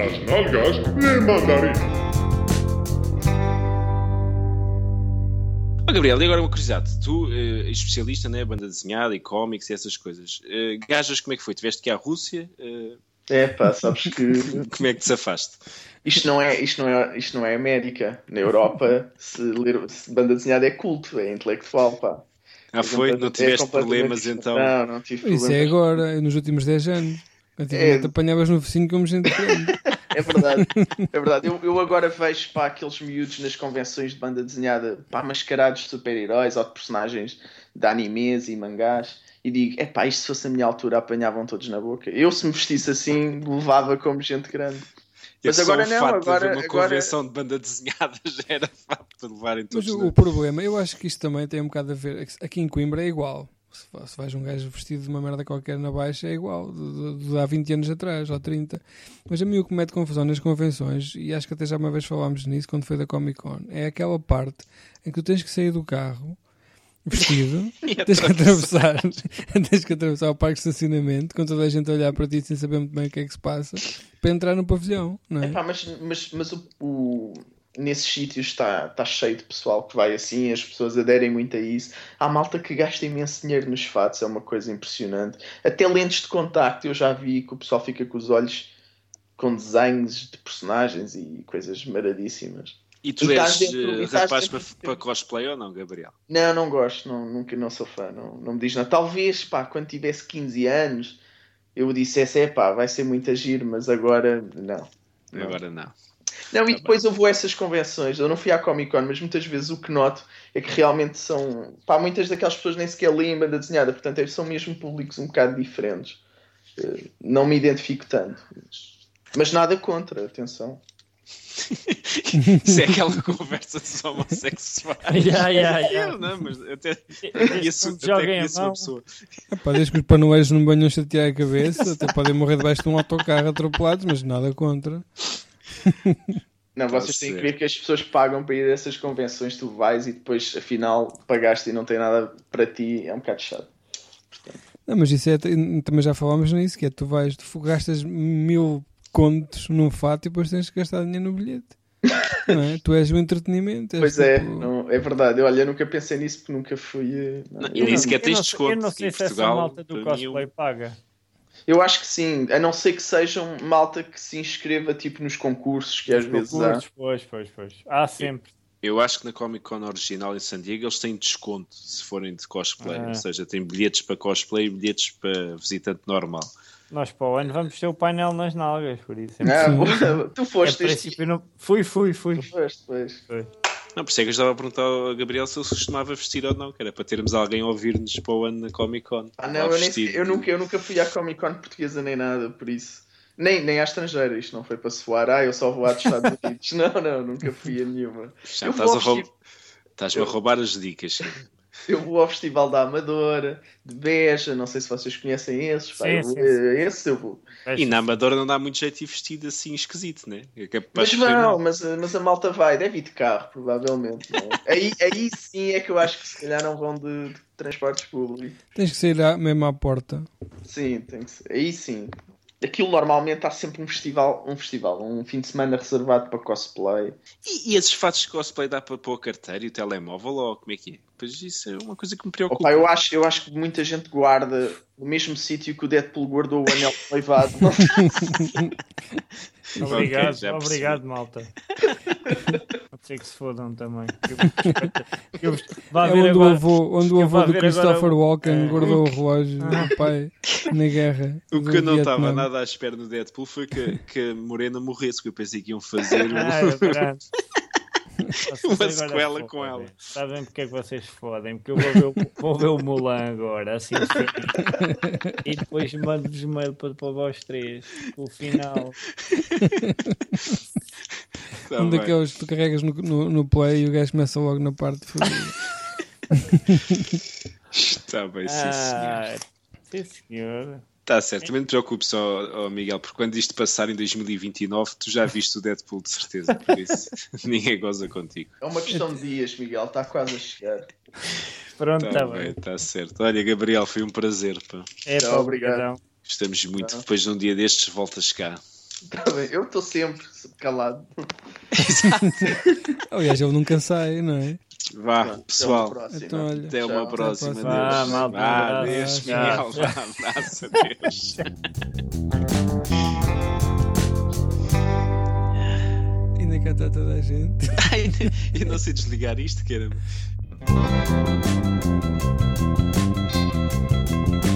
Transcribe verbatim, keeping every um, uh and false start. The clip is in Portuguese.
Las nalgas de mandarim. Oh, Gabriel, e agora uma curiosidade. Tu, uh, especialista, né, banda desenhada e cómics e essas coisas. Uh, gajas, como é que foi? Tiveste que ir à Rússia? Uh... É pá, sabes que... Como é que te safaste? Isto não é, isto não é, isto não é América. Na Europa, se, ler, se banda desenhada é culto, é intelectual, pá. Ah, foi? Não tiveste é problemas, diferente. então? Não, não tive problemas. Isso é agora, nos últimos dez anos. Antigamente é... apanhavas no focinho como gente grande. É verdade, é verdade. Eu, eu agora vejo pá, aqueles miúdos nas convenções de banda desenhada, pá, mascarados de super-heróis ou de personagens de animes e mangás, e digo, é pá, isto se fosse a minha altura apanhavam todos na boca. Eu, se me vestisse assim, levava como gente grande. Mas agora não, agora... uma agora... convenção de banda desenhada já era fato de levarem todos. Mas na... o problema, eu acho que isto também tem um bocado a ver, aqui em Coimbra é igual. Se vais um gajo vestido de uma merda qualquer na baixa, é igual, de, de, de há vinte anos atrás, ou trinta. Mas a mim o que me mete confusão nas convenções, e acho que até já uma vez falámos nisso, quando foi da Comic Con, é aquela parte em que tu tens que sair do carro, vestido, tens que atravessar, tens que atravessar o parque de estacionamento, com toda a gente a olhar para ti sem saber muito bem o que é que se passa, para entrar no pavilhão, não é? Epá, mas mas, mas o... o... nesses sítios está tá cheio de pessoal que vai assim, as pessoas aderem muito a isso. Há malta que gasta imenso dinheiro nos fatos, é uma coisa impressionante. Até lentes de contacto, eu já vi que o pessoal fica com os olhos com desenhos de personagens e coisas maradíssimas. E tu e és dentro, rapaz para, para cosplay ou não, Gabriel? Não, não gosto, não, nunca, não sou fã, não, não me diz nada. Talvez, pá, quando tivesse quinze anos, eu dissesse, é pá, vai ser muito agir, mas agora não. não. Agora não. Não, e depois eu vou a essas convenções. Eu não fui à Comic Con, mas muitas vezes o que noto é que realmente são... Pá, muitas daquelas pessoas nem sequer leem banda desenhada, portanto são mesmo públicos um bocado diferentes. Não me identifico tanto. Mas nada contra, atenção. Isso é aquela conversa dos homossexuais. yeah, yeah, yeah. Eu não, mas até isso uma pessoa. Epá, desde que os panoeiros não venham chatear a cabeça, até podem morrer debaixo de um autocarro atropelados, mas nada contra. Não, vocês têm que ver que as pessoas pagam para ir a essas convenções, tu vais e depois afinal pagaste e não tem nada para ti, é um bocado chato. Portanto... Não, mas isso é, também já falámos nisso, que é tu vais, tu gastas mil contos num fato e depois tens que gastar dinheiro no bilhete. Não é? Tu és o entretenimento. És pois tipo... é, não, é verdade. Olha, eu nunca pensei nisso porque nunca fui. Não, e nem sequer tens desconto. Eu não sei se Portugal, essa malta do cosplay mim... paga. Eu acho que sim, a não ser que sejam malta que se inscreva tipo nos concursos que às vezes há. Pois, pois, pois. Há sempre. Eu, eu acho que na Comic Con original em San Diego eles têm desconto se forem de cosplay. Ah. Ou seja, tem bilhetes para cosplay e bilhetes para visitante normal. Nós para o ano vamos ter o painel nas nalgas, por isso. É não, tu foste. É princípio, não... Fui, fui, fui. Tu foste, pois. Foi. Não, por isso é que eu estava a perguntar ao Gabriel se ele se costumava vestir ou não, que era para termos alguém a ouvir-nos para o ano na Comic Con. Ah, não, eu, nem, eu, nunca, eu nunca fui à Comic Con portuguesa nem nada, por isso. Nem, nem à estrangeira, isto não foi para soar. Ah, eu só vou à dos Estados Unidos. Não, não, nunca fui a nenhuma. Já estás a roubar, estás-me a roubar as dicas. Eu vou ao Festival da Amadora, de Beja, não sei se vocês conhecem esses. Sim, pá, eu vou, sim, sim. Esse eu vou. E na Amadora não dá muito jeito de ir vestido assim esquisito, né? É mas não, mas, mas a malta vai, deve ir de carro, provavelmente. aí, aí sim é que eu acho que se calhar não vão de, de transportes públicos. Tens que sair lá, mesmo à porta. Sim, tem que ser. Aí sim. Aquilo normalmente há sempre um festival, um festival, um fim de semana reservado para cosplay. E, e esses fatos de cosplay dá para pôr a carteira e o telemóvel ou como é que é? Pois isso é uma coisa que me preocupa. Opa, eu, acho, eu acho que muita gente guarda no mesmo sítio que o Deadpool guardou o anel de noivado. Obrigado, okay, obrigado, malta. Pode ser que se fodam também. Eu, eu, eu, é onde, agora, o avô, onde o avô do Christopher agora, Walken é, guardou o relógio ah. do pai na guerra. O que eu não estava nada à espera no Deadpool foi que, que a Morena morresse, que eu pensei que iam fazer um... ah, é uma sequela com fodem. Ela. Sabem porque é que vocês fodem? Porque eu vou ver, o, vou ver o Mulan agora, assim, assim e depois mando-vos mail para, para vós três, o final. Tá um bem. Daqueles que tu carregas no, no, no play e o gajo começa logo na parte fodida. Está bem, sim, ah, senhor. Sim, senhor. Está certo, também não te preocupes, oh, oh, Miguel, porque quando isto passar em dois mil e vinte e nove, tu já viste o Deadpool de certeza, por isso ninguém goza contigo. É uma questão de dias, Miguel, está quase a chegar. Pronto, está tá bem. Está certo. Olha, Gabriel, foi um prazer. Pá. É, pá, obrigado. Gostamos muito. Depois de um dia destes, voltas cá. Tá bem, eu estou sempre calado. Aliás, ele nunca sai, não é? Vá, Pronto, pessoal. até uma próxima. Então, olha, Até uma Tchau. próxima. Até Deus. a próxima. Vá, malta, Vá, um abraço. Deus, Tchau. Miguel. Vá, abraço, adeus. Ainda cá está toda a gente. Ai, eu não sei desligar isto, caramba.